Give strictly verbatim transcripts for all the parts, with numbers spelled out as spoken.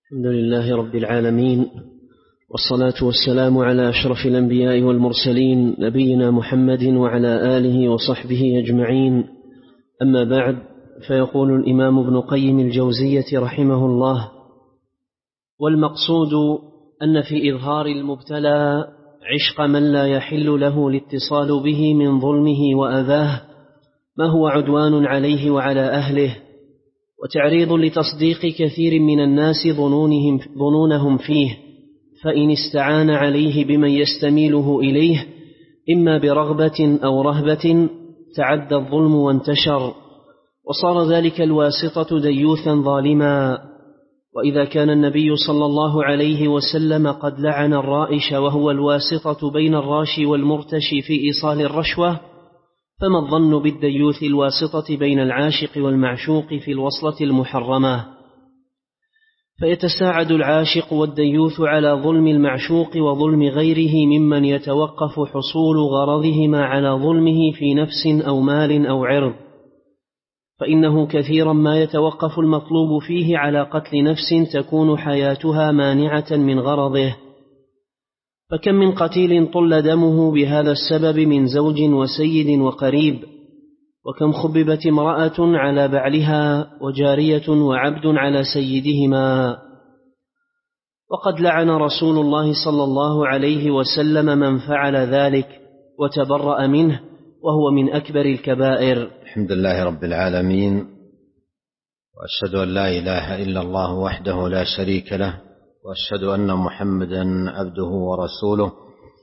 الحمد لله رب العالمين، والصلاة والسلام على أشرف الأنبياء والمرسلين نبينا محمد وعلى آله وصحبه أجمعين. أما بعد، فيقول الإمام ابن قيم الجوزية رحمه الله: والمقصود أن في إظهار المبتلى عشق من لا يحل له الاتصال به من ظلمه وأذاه ما هو عدوان عليه وعلى أهله، وتعريض لتصديق كثير من الناس ظنونهم, ظنونهم فيه، فإن استعان عليه بمن يستميله إليه إما برغبة أو رهبة تعدى الظلم وانتشر، وصار ذلك الواسطة ديوثا ظالما. وإذا كان النبي صلى الله عليه وسلم قد لعن الرائش وهو الواسطة بين الراشي والمرتشي في إيصال الرشوة، فما الظن بالديوث الواسطة بين العاشق والمعشوق في الوصلة المحرمة؟ فيتساعد العاشق والديوث على ظلم المعشوق وظلم غيره ممن يتوقف حصول غرضهما على ظلمه في نفس أو مال أو عرض، فإنه كثيرا ما يتوقف المطلوب فيه على قتل نفس تكون حياتها مانعة من غرضه، فكم من قتيل طل دمه بهذا السبب من زوج وسيد وقريب، وكم خببت امرأة على بعلها وجارية وعبد على سيدهما. وقد لعن رسول الله صلى الله عليه وسلم من فعل ذلك وتبرأ منه، وهو من أكبر الكبائر. الحمد لله رب العالمين، وأشهد أن لا إله إلا الله وحده لا شريك له، وأشهد أن محمدا عبده ورسوله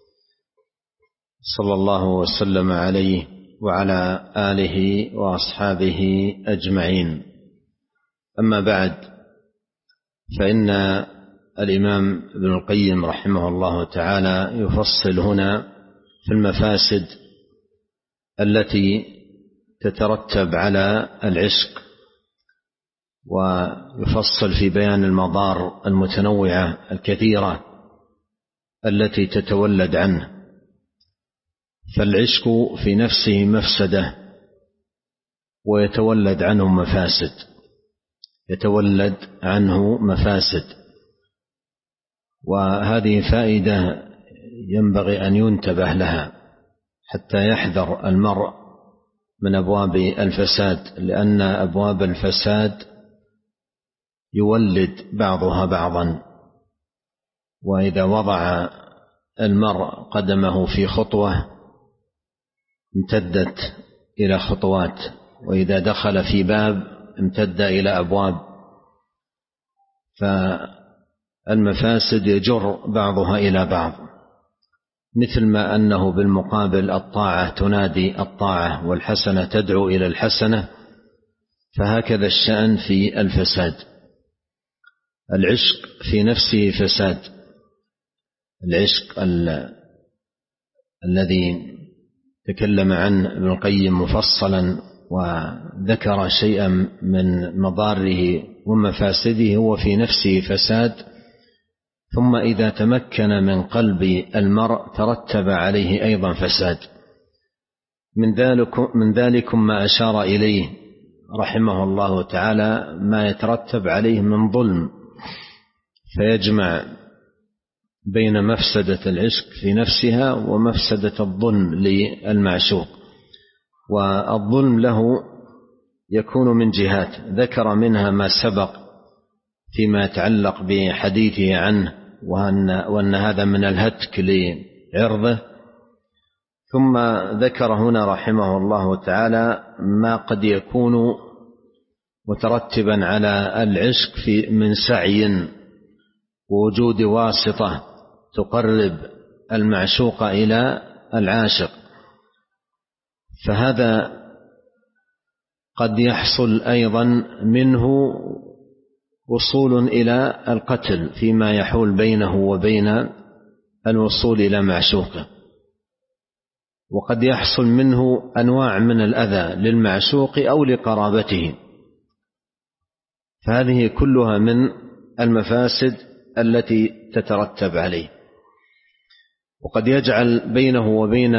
صلى الله وسلم عليه وعلى آله وأصحابه أجمعين. أما بعد، فإن الإمام ابن القيم رحمه الله تعالى يفصل هنا في المفاسد التي تترتب على العشق، ويفصل في بيان المضار المتنوعة الكثيرة التي تتولد عنه. فالعشق في نفسه مفسدة، ويتولد عنه مفاسد يتولد عنه مفاسد وهذه فائدة ينبغي أن ينتبه لها حتى يحذر المرء من أبواب الفساد، لأن أبواب الفساد يولد بعضها بعضا. وإذا وضع المرء قدمه في خطوة امتدت إلى خطوات، وإذا دخل في باب امتد إلى أبواب، فالمفاسد يجر بعضها إلى بعض، مثل ما أنه بالمقابل الطاعة تنادي الطاعة والحسنة تدعو إلى الحسنة، فهكذا الشأن في الفساد. العشق في نفسه فساد، العشق ال... الذي تكلم عنه ابن القيم مفصلا وذكر شيئا من مضاره ومفاسده، هو في نفسه فساد، ثم إذا تمكن من قلب المرء ترتب عليه أيضا فساد. من ذلك من ذلكم ما أشار إليه رحمه الله تعالى ما يترتب عليه من ظلم، فيجمع بين مفسدة العشق في نفسها ومفسدة الظلم للمعشوق. والظلم له يكون من جهات ذكر منها ما سبق فيما يتعلق بحديثه عنه، وأن, وأن هذا من الهتك لعرضه، ثم ذكر هنا رحمه الله تعالى ما قد يكون مترتبا على العشق في من سعي ووجود واسطة تقرب المعشوق إلى العاشق، فهذا قد يحصل أيضا منه وصول إلى القتل فيما يحول بينه وبين الوصول إلى معشوقه، وقد يحصل منه أنواع من الأذى للمعشوق أو لقرابته، فهذه كلها من المفاسد التي تترتب عليه. وقد يجعل بينه وبين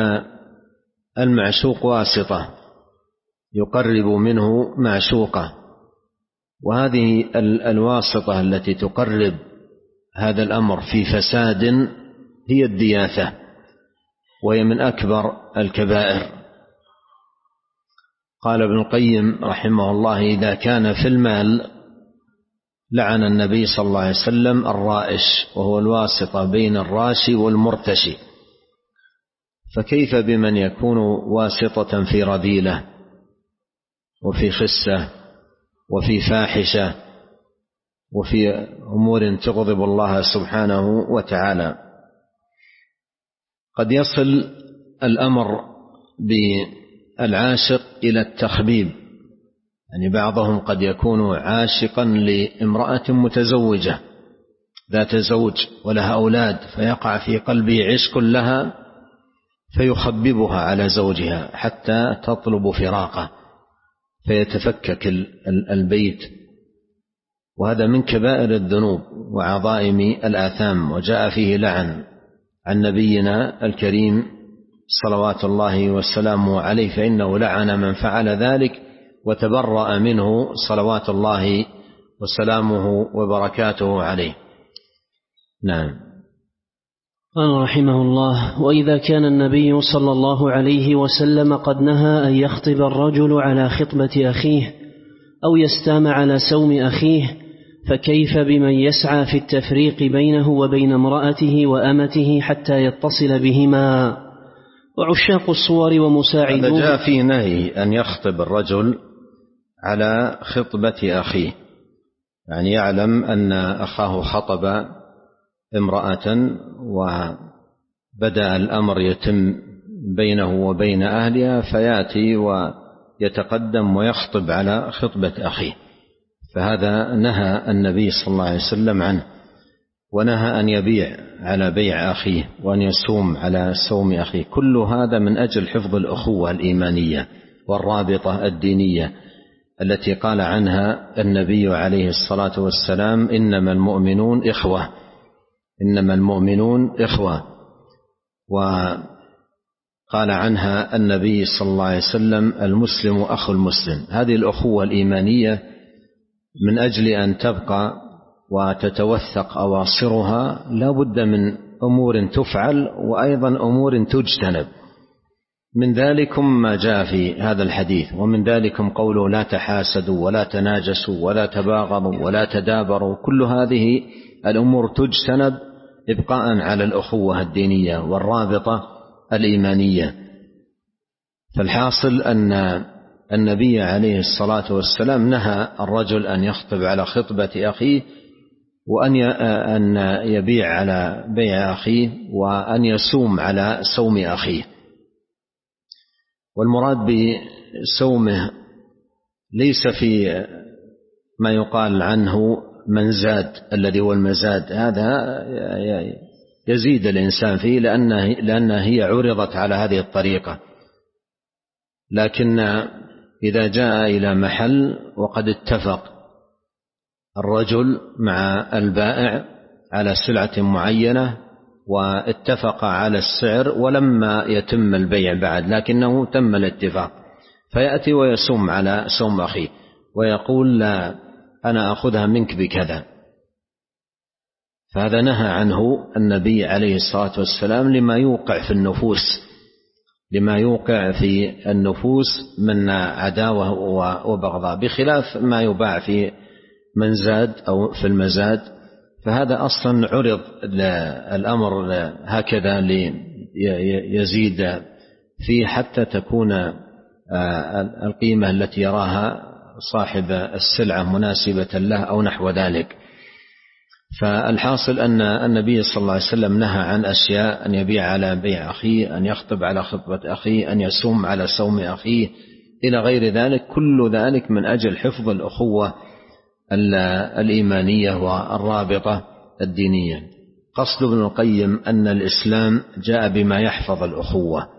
المعشوق واسطة يقرب منه معشوقه، وهذه الواسطة التي تقرب هذا الأمر في فساد هي الدياثة، وهي من أكبر الكبائر. قال ابن القيم رحمه الله: إذا كان في المال لعن النبي صلى الله عليه وسلم الرائش، وهو الواسطة بين الراشي والمرتشي، فكيف بمن يكون واسطة في رذيلة وفي خسة وفي فاحشة وفي أمور تغضب الله سبحانه وتعالى. قد يصل الأمر بالعاشق إلى التخبيب، يعني بعضهم قد يكون عاشقا لامرأة متزوجة ذات زوج ولها أولاد، فيقع في قلبه عشق لها فيخببها على زوجها حتى تطلب فراقه، فيتفكك البيت، وهذا من كبائر الذنوب وعظائم الآثام، وجاء فيه لعن عن نبينا الكريم صلوات الله والسلام عليه، فإنه لعن من فعل ذلك وتبرأ منه صلوات الله وسلامه وبركاته عليه. نعم. قال رحمه الله: وإذا كان النبي صلى الله عليه وسلم قد نهى أن يخطب الرجل على خطبة أخيه أو يستام على سوم أخيه، فكيف بمن يسعى في التفريق بينه وبين امرأته وأمته حتى يتصل بهما؟ وعشاق الصور ومساعدوه. هذا جاء في نهي أن يخطب الرجل على خطبة أخيه، يعني يعلم أن أخاه خطب امرأة وبدأ الأمر يتم بينه وبين أهلها، فيأتي ويتقدم ويخطب على خطبة أخيه، فهذا نهى النبي صلى الله عليه وسلم عنه. ونهى أن يبيع على بيع أخيه وأن يسوم على سوم أخيه، كل هذا من أجل حفظ الأخوة الإيمانية والرابطة الدينية التي قال عنها النبي عليه الصلاة والسلام: إنما المؤمنون إخوة، إنما المؤمنون إخوة. وقال عنها النبي صلى الله عليه وسلم: المسلم أخو المسلم. هذه الأخوة الإيمانية من أجل أن تبقى وتتوثق أواصرها لا بد من أمور تفعل وأيضا أمور تجتنب. من ذلكم ما جاء في هذا الحديث، ومن ذلكم قوله: لا تحاسدوا ولا تناجسوا ولا تباغضوا ولا تدابروا. كل هذه الأمور تجتنب إبقاء على الأخوة الدينية والرابطة الإيمانية. فالحاصل أن النبي عليه الصلاة والسلام نهى الرجل أن يخطب على خطبة أخيه، وأن يبيع على بيع أخيه، وأن يسوم على سوم أخيه. والمراد بسومه ليس في ما يقال عنه منزاد الذي هو المزاد، هذا يزيد الإنسان فيه لأنه, لأنه هي عرضت على هذه الطريقة. لكن إذا جاء إلى محل وقد اتفق الرجل مع البائع على سلعة معينة واتفق على السعر ولما يتم البيع بعد، لكنه تم الاتفاق، فيأتي ويسوم على سوم أخيه ويقول: لا، أنا أخذها منك بكذا. فهذا نهى عنه النبي عليه الصلاة والسلام لما يوقع في النفوس لما يوقع في النفوس من عداوة وبغضاء، بخلاف ما يباع في منزاد أو في المزاد، فهذا أصلا عرض الأمر هكذا ليزيد فيه حتى تكون القيمة التي يراها صاحب السلعة مناسبة له أو نحو ذلك. فالحاصل أن النبي صلى الله عليه وسلم نهى عن أشياء: أن يبيع على بيع أخيه، أن يخطب على خطبة أخيه، أن يسوم على سوم أخيه، إلى غير ذلك. كل ذلك من أجل حفظ الأخوة الإيمانية والرابطة الدينية. قصد ابن القيم أن الإسلام جاء بما يحفظ الأخوة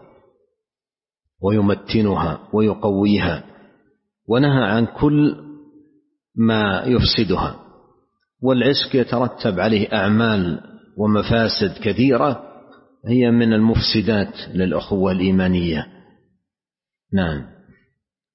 ويمتنها ويقويها، ونهى عن كل ما يفسدها. والعشق يترتب عليه أعمال ومفاسد كثيرة هي من المفسدات للأخوة الإيمانية. نعم.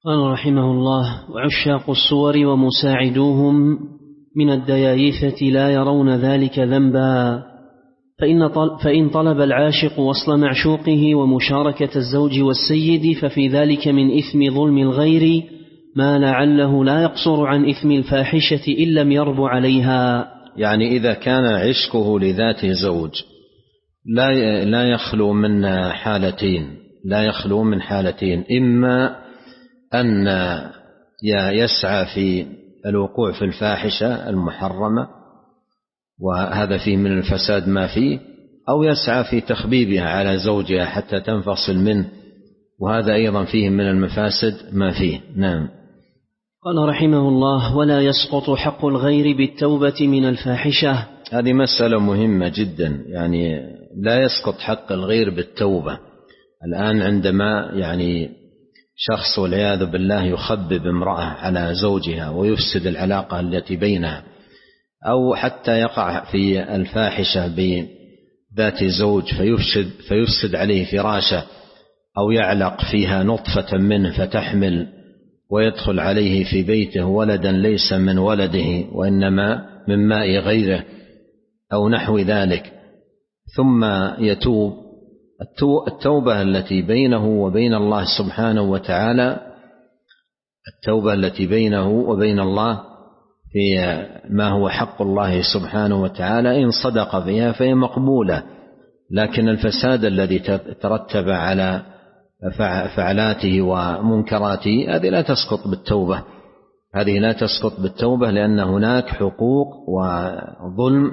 قال رحمه الله: وعشاق الصور ومساعدوهم من الديايثة لا يرون ذلك ذنبا، فإن, طل فإن طلب العاشق وصل معشوقه ومشاركة الزوج والسيد ففي ذلك من إثم ظلم الغير ما لعله لا يقصر عن إثم الفاحشة إن لم يرب عليها. يعني إذا كان عشقه لذات زوج لا لا يخلو من حالتين لا يخلو من حالتين إما أن يسعى في الوقوع في الفاحشة المحرمة وهذا فيه من الفساد ما فيه، أو يسعى في تخبيبها على زوجها حتى تنفصل منه، وهذا أيضا فيه من المفاسد ما فيه. نعم. قال رحمه الله: ولا يسقط حق الغير بالتوبة من الفاحشة. هذه مسألة مهمة جدا، يعني لا يسقط حق الغير بالتوبة. الآن عندما يعني شخص والعياذ بالله يخبب امرأة على زوجها ويفسد العلاقة التي بينها، أو حتى يقع في الفاحشة بذات زوج فيفسد, فيفسد عليه فراشه، أو يعلق فيها نطفة منه فتحمل ويدخل عليه في بيته ولدا ليس من ولده وإنما من ماء غيره أو نحو ذلك، ثم يتوب. التوبة التي بينه وبين الله سبحانه وتعالى التوبة التي بينه وبين الله في ما هو حق الله سبحانه وتعالى إن صدق فيها فهي مقبولة، لكن الفساد الذي ترتب على فعلاته ومنكراته هذه لا تسقط بالتوبة هذه لا تسقط بالتوبة لأن هناك حقوق وظلم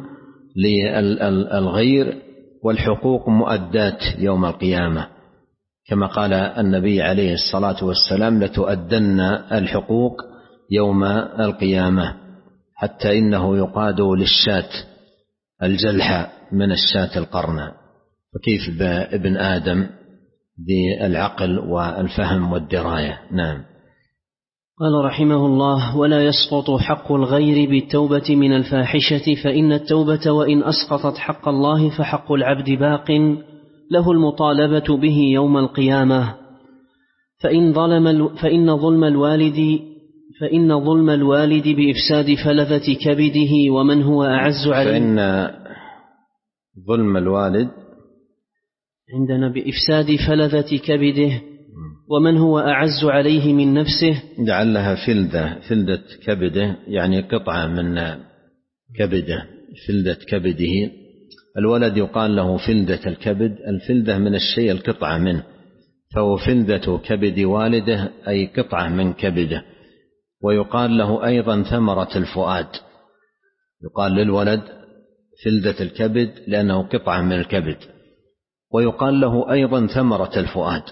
للغير، والحقوق مؤدات يوم القيامة كما قال النبي عليه الصلاة والسلام: لتؤدن الحقوق يوم القيامة حتى إنه يقاد للشاة الجلحة من الشاة القرنة، فكيف بابن آدم بالعقل والفهم والدراية. نعم. قال رحمه الله: ولا يسقط حق الغير بالتوبة من الفاحشة، فإن التوبة وإن أسقطت حق الله فحق العبد باق له المطالبة به يوم القيامة. فإن ظلم فإن ظلم الوالد فإن ظلم الوالد بإفساد فلذة كبده ومن هو أعز عليه فإن ظلم الوالد عندنا بإفساد فلذة كبده ومن هو أعز عليه من نفسه، لعلها فلذة فلذة كبده يعني قطعة من كبده، فلذة كبده. الولد يقال له فلذة الكبد، الفلذة من الشيء القطعة منه، فهو فلذة كبد والده أي قطعة من كبده. ويقال له أيضا ثمرة الفؤاد، يقال للولد فلذة الكبد لأنه قطعة من الكبد، ويقال له أيضا ثمرة الفؤاد.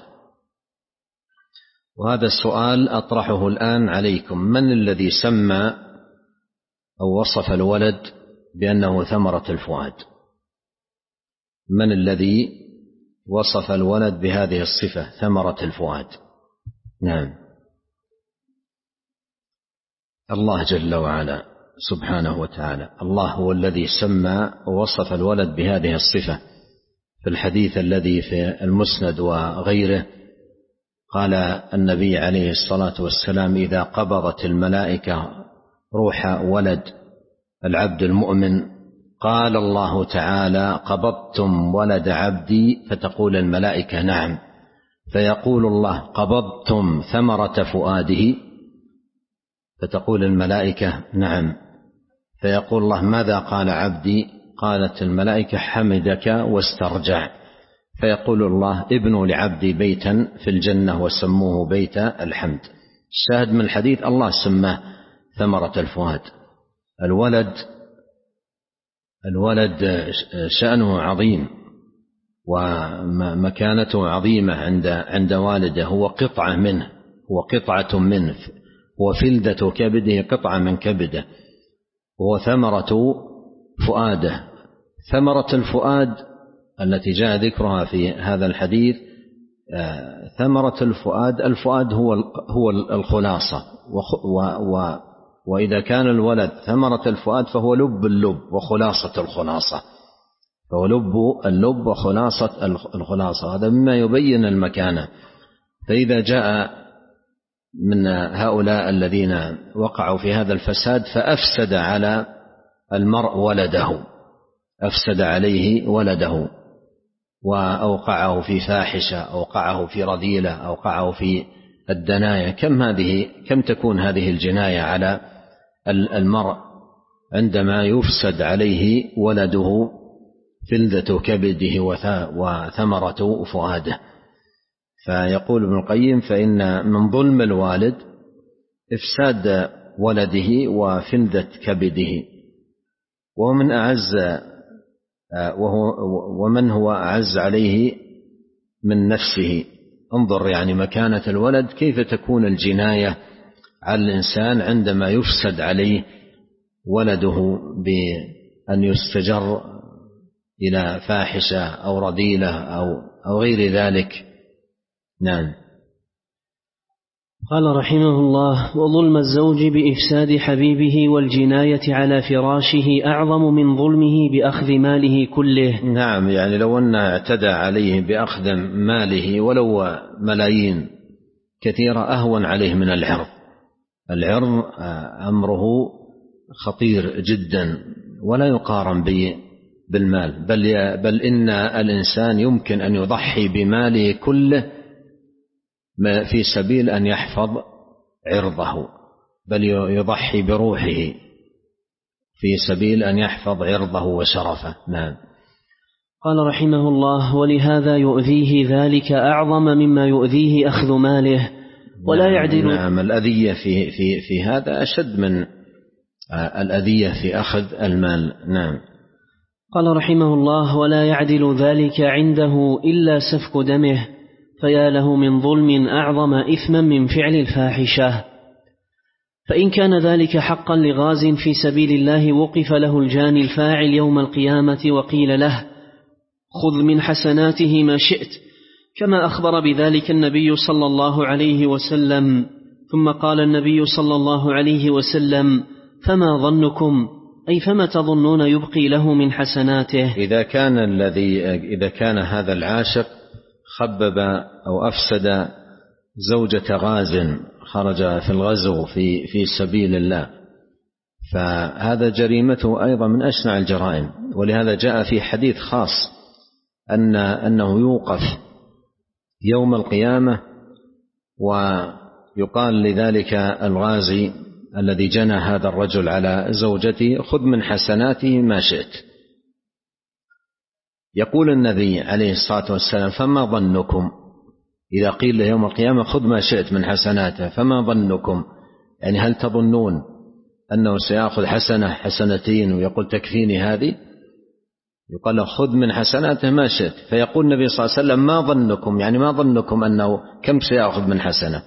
وهذا السؤال أطرحه الآن عليكم: من الذي سمى أو وصف الولد بأنه ثمرة الفؤاد؟ من الذي وصف الولد بهذه الصفة ثمرة الفؤاد؟ نعم، الله جل وعلا سبحانه وتعالى. الله هو الذي سمى ووصف الولد بهذه الصفة. في الحديث الذي في المسند وغيره قال النبي عليه الصلاة والسلام: إذا قبضت الملائكة روح ولد العبد المؤمن قال الله تعالى: قبضتم ولد عبدي؟ فتقول الملائكة: نعم. فيقول الله: قبضتم ثمرة فؤاده؟ فتقول الملائكة: نعم. فيقول الله: ماذا قال عبدي؟ قالت الملائكة: حمدك واسترجع. فيقول الله: ابنوا لعبدي بيتا في الجنة وسموه بيت الحمد. الشاهد من الحديث الله سماه ثمرة الفؤاد. الولد الولد شأنه عظيم ومكانته عظيمة عند عند والده، هو قطعة منه، هو قطعة منه، هو فلذة كبده، قطعة من كبده، وهو ثمرة فؤاده. ثمرة الفؤاد التي جاء ذكرها في هذا الحديث ثمرة الفؤاد، الفؤاد هو هو الخلاصة، وإذا كان الولد ثمرة الفؤاد فهو لب اللب وخلاصة الخلاصة، فهو لب اللب وخلاصة الخلاصة. هذا مما يبين المكانة. فإذا جاء من هؤلاء الذين وقعوا في هذا الفساد فأفسد على المرء ولده، أفسد عليه ولده وأوقعه في فاحشة، أوقعه في رذيلة، أوقعه في الدناية. كم هذه كم تكون هذه الجناية على المرء عندما يفسد عليه ولده فلذة كبده وثمرة فؤاده. فيقول ابن القيم: فإن من ظلم الوالد إفساد ولده وفلذة كبده، ومن أعز وهو ومن هو أعز عليه من نفسه. انظر يعني مكانة الولد، كيف تكون الجناية على الإنسان عندما يفسد عليه ولده بأن يستجر إلى فاحشة أو رذيلة أو أو غير ذلك. نعم. قال رحمه الله: وظلم الزوج بإفساد حبيبه والجناية على فراشه أعظم من ظلمه بأخذ ماله كله. نعم، يعني لو أن اعتدى عليه بأخذ ماله ولو ملايين كثيرة أهون عليه من العرض. العرض أمره خطير جدا ولا يقارن بالمال، بل, بل إن الإنسان يمكن أن يضحي بماله كله في سبيل أن يحفظ عرضه، بل يضحي بروحه في سبيل أن يحفظ عرضه وشرفه. نعم. قال رحمه الله: ولهذا يؤذيه ذلك أعظم مما يؤذيه أخذ ماله ولا نعم يعدل. نعم، الأذية في, في, في هذا أشد من الأذية في أخذ المال. نعم. قال رحمه الله: ولا يعدل ذلك عنده إلا سفك دمه، فيا له من ظلم أعظم إثما من فعل الفاحشة. فإن كان ذلك حقا لغاز في سبيل الله وقف له الجاني الفاعل يوم القيامة وقيل له: خذ من حسناته ما شئت، كما أخبر بذلك النبي صلى الله عليه وسلم. ثم قال النبي صلى الله عليه وسلم: فما ظنكم، أي فما تظنون يبقي له من حسناته؟ إذا كان الذي إذا كان هذا العاشق خبب أو أفسد زوجة غاز خرج في الغزو في في سبيل الله، فهذا جريمته أيضا من أشنع الجرائم. ولهذا جاء في حديث خاص أن أنه يوقف يوم القيامة ويقال لذلك الغازي الذي جنى هذا الرجل على زوجته: خذ من حسناته ما شئت. يقول النبي عليه الصلاة والسلام: فما ظنكم؟ إذا قيل له يوم القيامة خذ ما شئت من حسناته، فما ظنكم؟ يعني هل تظنون أنه سيأخذ حسنة حسنتين ويقول تكفيني هذه؟ يقال له خذ من حسناته ما شئت، فيقول النبي صلى الله عليه وسلم: ما ظنكم؟ يعني ما ظنكم أنه كم سيأخذ من حسنة؟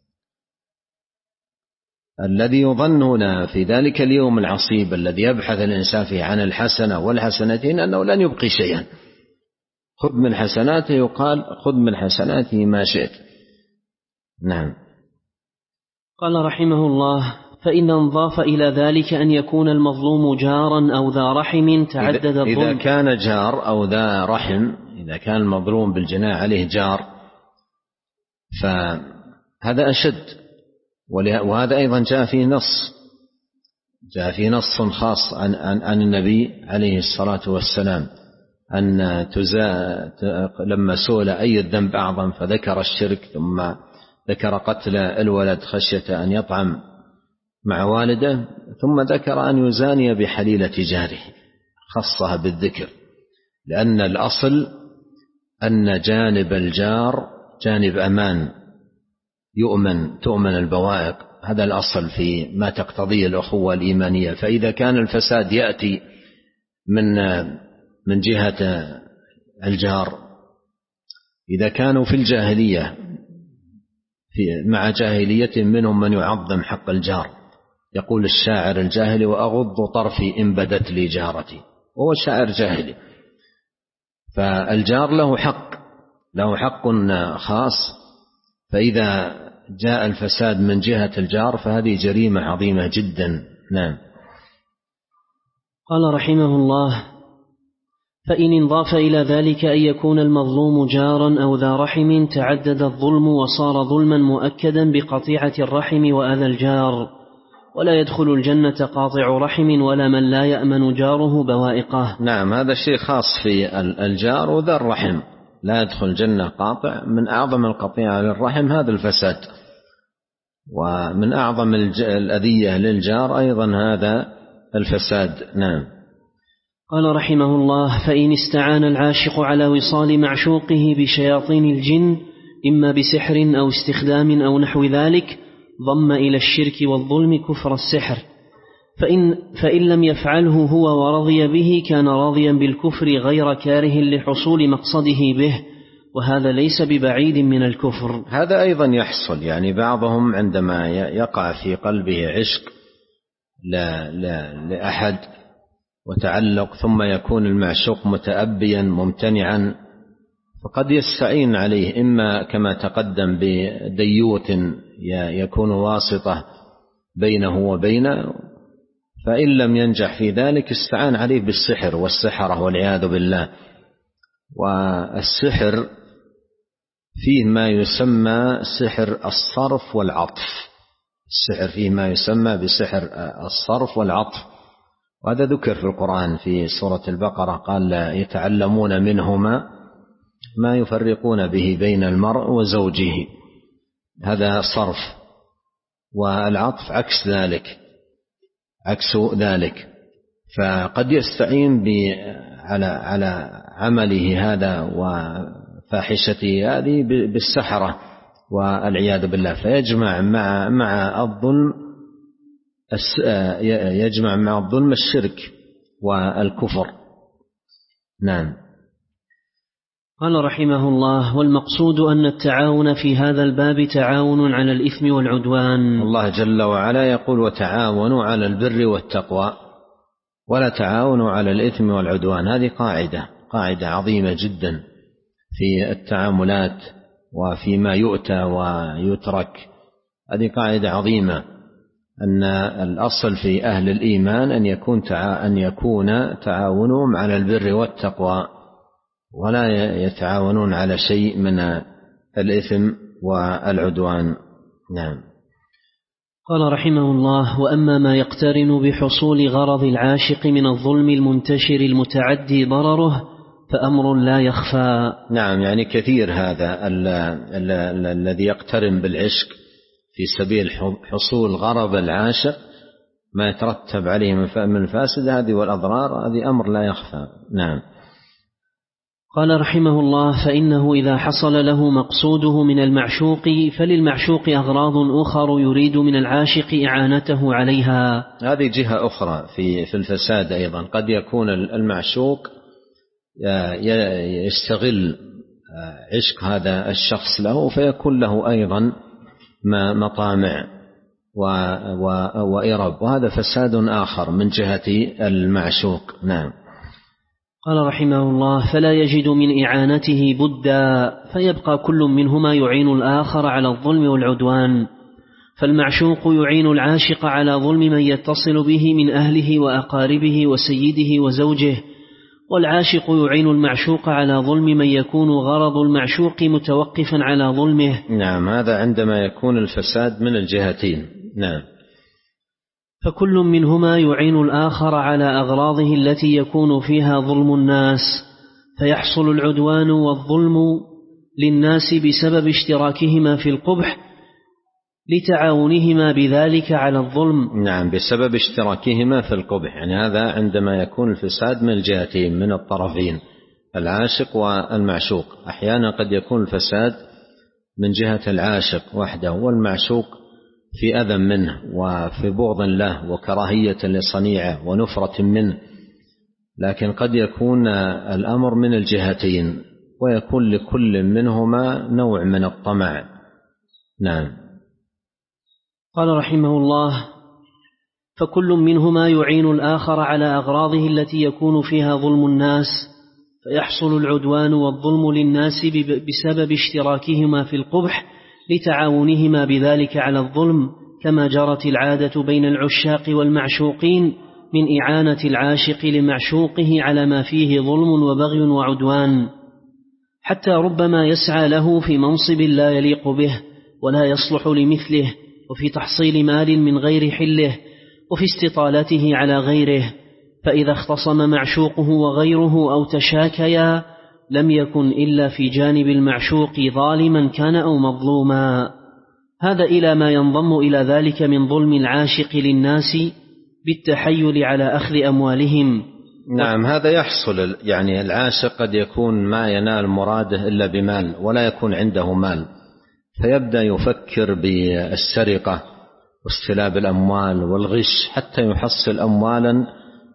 الذي يظن هنا في ذلك اليوم العصيب الذي يبحث الإنسان فيه عن الحسنة والحسنتين أنه لن يبقي شيئا. خذ من حسناته، يقال خذ من حسناته ما شئت. نعم. قال رحمه الله: فإن انضاف إلى ذلك أن يكون المظلوم جارا أو ذا رحم تعدد الظلم. إذا كان جار أو ذا رحم، إذا كان المظلوم بالجناية عليه جار فهذا أشد. وهذا أيضا جاء فيه نص جاء فيه نص خاص عن, عن, عن النبي عليه الصلاة والسلام أن تزا لما سئل أي الذنب أعظم فذكر الشرك، ثم ذكر قتل الولد خشية أن يطعم مع والده، ثم ذكر أن يزاني بحليلة جاره، خصها بالذكر، لأن الأصل أن جانب الجار جانب أمان، يؤمن تؤمن البوائق، هذا الأصل في ما تقتضيه الأخوة الإيمانية. فإذا كان الفساد يأتي من من جهة الجار، إذا كانوا في الجاهلية في مع جاهلية منهم من يعظم حق الجار، يقول الشاعر الجاهلي: وأغض طرفي إن بدت لي جارتي، وهو شاعر جاهلي. فالجار له حق له حق خاص، فإذا جاء الفساد من جهة الجار فهذه جريمة عظيمة جدا. نعم. قال رحمه الله: فإن انضاف إلى ذلك أن يكون المظلوم جارا أو ذا رحم تعدد الظلم وصار ظلما مؤكدا بقطيعة الرحم وأذى الجار، ولا يدخل الجنة قاطع رحم ولا من لا يأمن جاره بوائقه. نعم، هذا شيء خاص في الجار وذا الرحم، لا يدخل الجنة قاطع. من أعظم القطيعة للرحم هذا الفساد، ومن أعظم الأذية للجار أيضا هذا الفساد. نعم. قال رحمه الله: فإن استعان العاشق على وصال معشوقه بشياطين الجن إما بسحر أو استخدام أو نحو ذلك ضم إلى الشرك والظلم كفر السحر، فإن, فإن لم يفعله هو ورضي به كان راضيا بالكفر غير كاره لحصول مقصده به، وهذا ليس ببعيد من الكفر. هذا أيضا يحصل، يعني بعضهم عندما يقع في قلبه عشق لا لا لأحد وتعلق ثم يكون المعشوق متأبيا ممتنعا، فقد يستعين عليه إما كما تقدم بديوث يكون واسطة بينه وبينه، فإن لم ينجح في ذلك استعان عليه بالسحر والسحرة والعياذ بالله. والسحر فيه ما يسمى سحر الصرف والعطف، السحر فيه ما يسمى بسحر الصرف والعطف، وهذا ذكر في القرآن في سورة البقرة، قال يتعلمون منهما ما يفرقون به بين المرء وزوجه، هذا صرف. والعطف عكس ذلك، عكس ذلك. فقد يستعين على على عمله هذا وفاحشته هذه بالسحرة والعياذ بالله، فيجمع مع مع الظلم يجمع مع الظلم الشرك والكفر. نعم. قال رحمه الله: والمقصود أن التعاون في هذا الباب تعاون على الإثم والعدوان. الله جل وعلا يقول: وتعاونوا على البر والتقوى ولا تعاونوا على الإثم والعدوان. هذه قاعدة قاعدة عظيمة جدا في التعاملات وفيما يؤتى ويترك. هذه قاعدة عظيمة، أن الأصل في أهل الإيمان أن يكون أن يكون تعاونهم على البر والتقوى، ولا يتعاونون على شيء من الإثم والعدوان. نعم. قال رحمه الله: وأما ما يقترن بحصول غرض العاشق من الظلم المنتشر المتعدي ضرره فأمر لا يخفى. نعم، يعني كثير هذا الذي يقترن بالعشق في سبيل حصول غرض العاشق، ما يترتب عليه من الفاسد هذه والأضرار، هذه أمر لا يخفى. نعم. قال رحمه الله: فإنه إذا حصل له مقصوده من المعشوق فللمعشوق أغراض أخر يريد من العاشق إعانته عليها. هذه جهة أخرى في في الفساد أيضا. قد يكون المعشوق يستغل عشق هذا الشخص له، فيكون له أيضا مطامع وإرب، وهذا فساد آخر من جهة المعشوق. نعم. قال رحمه الله: فلا يجد من إعانته بدا، فيبقى كل منهما يعين الآخر على الظلم والعدوان. فالمعشوق يعين العاشق على ظلم من يتصل به من أهله وأقاربه وسيده وزوجه، والعاشق يعين المعشوق على ظلم من يكون غرض المعشوق متوقفا على ظلمه. نعم، هذا عندما يكون الفساد من الجهتين. نعم. فكل منهما يعين الآخر على أغراضه التي يكون فيها ظلم الناس، فيحصل العدوان والظلم للناس بسبب اشتراكهما في القبح لتعاونهما بذلك على الظلم. نعم، بسبب اشتراكهما في القبح، يعني هذا عندما يكون الفساد من الجهتين من الطرفين العاشق والمعشوق. أحيانا قد يكون الفساد من جهة العاشق وحده والمعشوق في أذى منه وفي بغض له وكراهية لصنيعه ونفرة منه، لكن قد يكون الأمر من الجهتين ويكون لكل منهما نوع من الطمع. نعم. قال رحمه الله: فكل منهما يعين الآخر على أغراضه التي يكون فيها ظلم الناس، فيحصل العدوان والظلم للناس بسبب اشتراكهما في القبح لتعاونهما بذلك على الظلم، كما جرت العادة بين العشاق والمعشوقين من إعانة العاشق لمعشوقه على ما فيه ظلم وبغي وعدوان، حتى ربما يسعى له في منصب لا يليق به ولا يصلح لمثله، وفي تحصيل مال من غير حله، وفي استطالته على غيره، فإذا اختصم معشوقه وغيره أو تشاكيا لم يكن إلا في جانب المعشوق ظالما كان أو مظلوما. هذا إلى ما ينضم إلى ذلك من ظلم العاشق للناس بالتحيل على أخذ أموالهم. نعم، هذا يحصل، يعني العاشق قد يكون ما ينال مراده إلا بمال ولا يكون عنده مال، فيبدأ يفكر بالسرقة واستلاب الأموال والغش حتى يحصل أموالا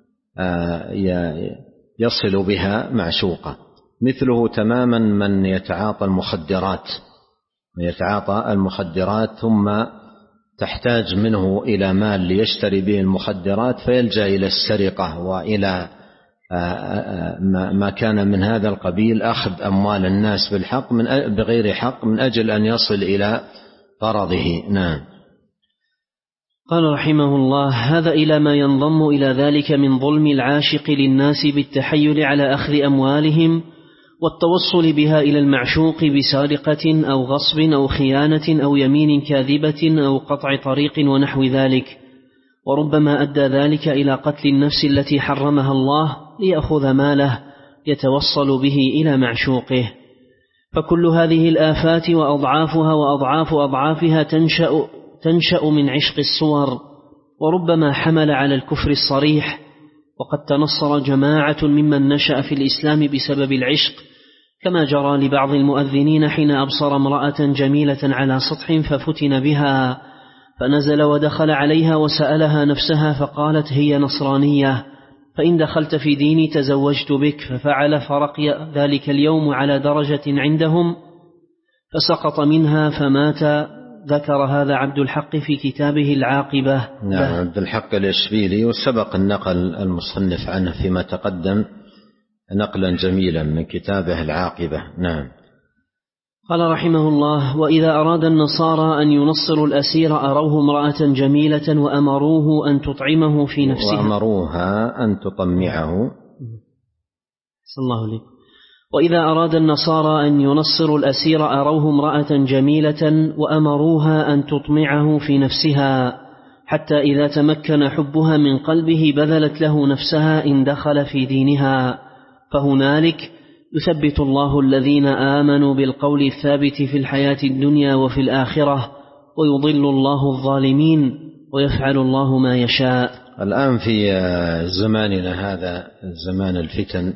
يصل بها معشوقة. مثله تماما من يتعاطى المخدرات يتعاطى المخدرات ثم تحتاج منه إلى مال ليشتري به المخدرات، فيلجأ إلى السرقة وإلى ما كان من هذا القبيل، أخذ أموال الناس بالحق من بغير حق من أجل أن يصل إلى غرضه. نعم. قال رحمه الله: هذا إلى ما ينضم إلى ذلك من ظلم العاشق للناس بالتحيل على أخذ أموالهم والتوصل بها إلى المعشوق بسارقة أو غصب أو خيانة أو يمين كاذبة أو قطع طريق ونحو ذلك، وربما أدى ذلك إلى قتل النفس التي حرمها الله ليأخذ ماله يتوصل به إلى معشوقه. فكل هذه الآفات وأضعافها وأضعاف أضعافها تنشأ, تنشأ من عشق الصور، وربما حمل على الكفر الصريح. وقد تنصر جماعة ممن نشأ في الإسلام بسبب العشق، كما جرى لبعض المؤذنين حين أبصر امرأة جميلة على سطح ففتن بها، فنزل ودخل عليها وسألها نفسها فقالت هي نصرانية، فإن دخلت في ديني تزوجت بك. ففعل فرقي ذلك اليوم على درجة عندهم فسقط منها فمات. ذكر هذا عبد الحق في كتابه العاقبة. نعم، عبد الحق الإشبيلي، وسبق النقل المصنف عنه فيما تقدم نقلا جميلا من كتابه العاقبة. نعم. قال رحمه الله: وإذا أراد النصارى أن ينصروا الأسير أروه امرأة جميلة وأمروه أن تطعمه في نفسها وأمروها أن تطمعه. صلى الله عليه. وإذا أراد النصارى أن ينصروا الأسير أروه امرأة جميلة وأمروها أن تطمعه في نفسها، حتى إذا تمكن حبها من قلبه بذلت له نفسها إن دخل في دينها، فهنالك يثبت الله الذين آمنوا بالقول الثابت في الحياة الدنيا وفي الآخرة، ويضل الله الظالمين، ويفعل الله ما يشاء. الآن في زماننا هذا زمان الفتن،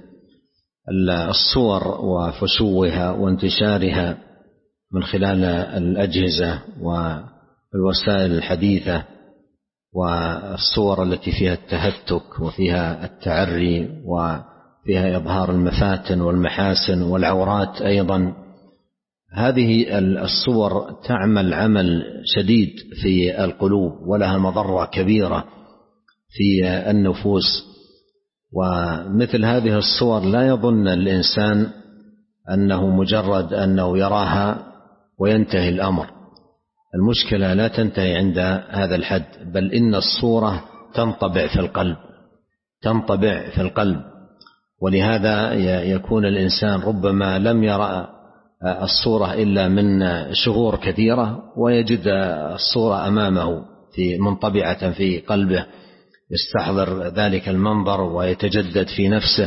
الصور وفشوها وانتشارها من خلال الأجهزة والوسائل الحديثة، والصور التي فيها التهتك وفيها التعري وفيها إظهار المفاتن والمحاسن والعورات أيضا، هذه الصور تعمل عمل شديد في القلوب ولها مضرة كبيرة في النفوس. ومثل هذه الصور لا يظن الإنسان أنه مجرد أنه يراها وينتهي الأمر. المشكلة لا تنتهي عند هذا الحد، بل إن الصورة تنطبع في القلب تنطبع في القلب ولهذا يكون الإنسان ربما لم يرى الصورة إلا من شهور كثيرة ويجد الصورة أمامه في منطبعة في قلبه، يستحضر ذلك المنظر ويتجدد في نفسه،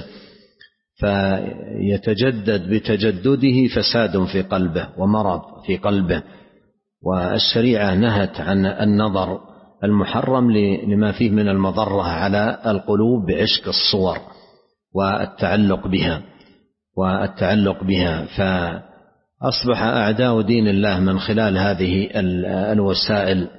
فيتجدد بتجدده فساد في قلبه ومرض في قلبه. والشريعة نهت عن النظر المحرم لما فيه من المضرة على القلوب بعشق الصور والتعلق بها والتعلق بها فأصبح أعداء دين الله من خلال هذه الوسائل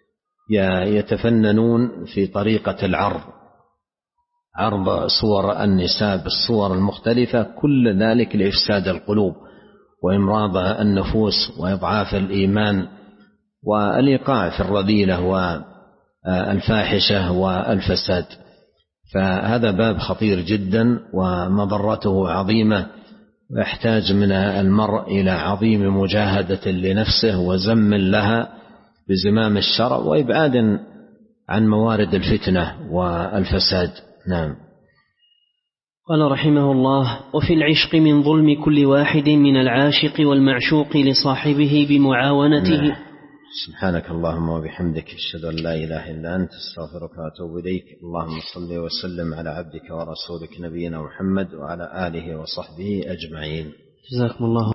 يتفننون في طريقة العرض عرض صور النساء بالصور المختلفة، كل ذلك لإفساد القلوب وإمراض النفوس وإضعاف الإيمان والإيقاع في الرذيلة والفاحشة والفساد. فهذا باب خطير جدا ومضرته عظيمة، ويحتاج من المرء إلى عظيم مجاهدة لنفسه وزم لها بزمام الشرع وإبعاد عن موارد الفتنة والفساد. نعم. قال رحمه الله: وفي العشق من ظلم كل واحد من العاشق والمعشوق لصاحبه بمعاونته. نعم. سبحانك اللهم وبحمدك، أشهد أن لا إله إلا أنت، استغفرك وأتوب إليك. اللهم صل وسلم على عبدك ورسولك نبينا محمد وعلى آله وصحبه أجمعين. جزاكم الله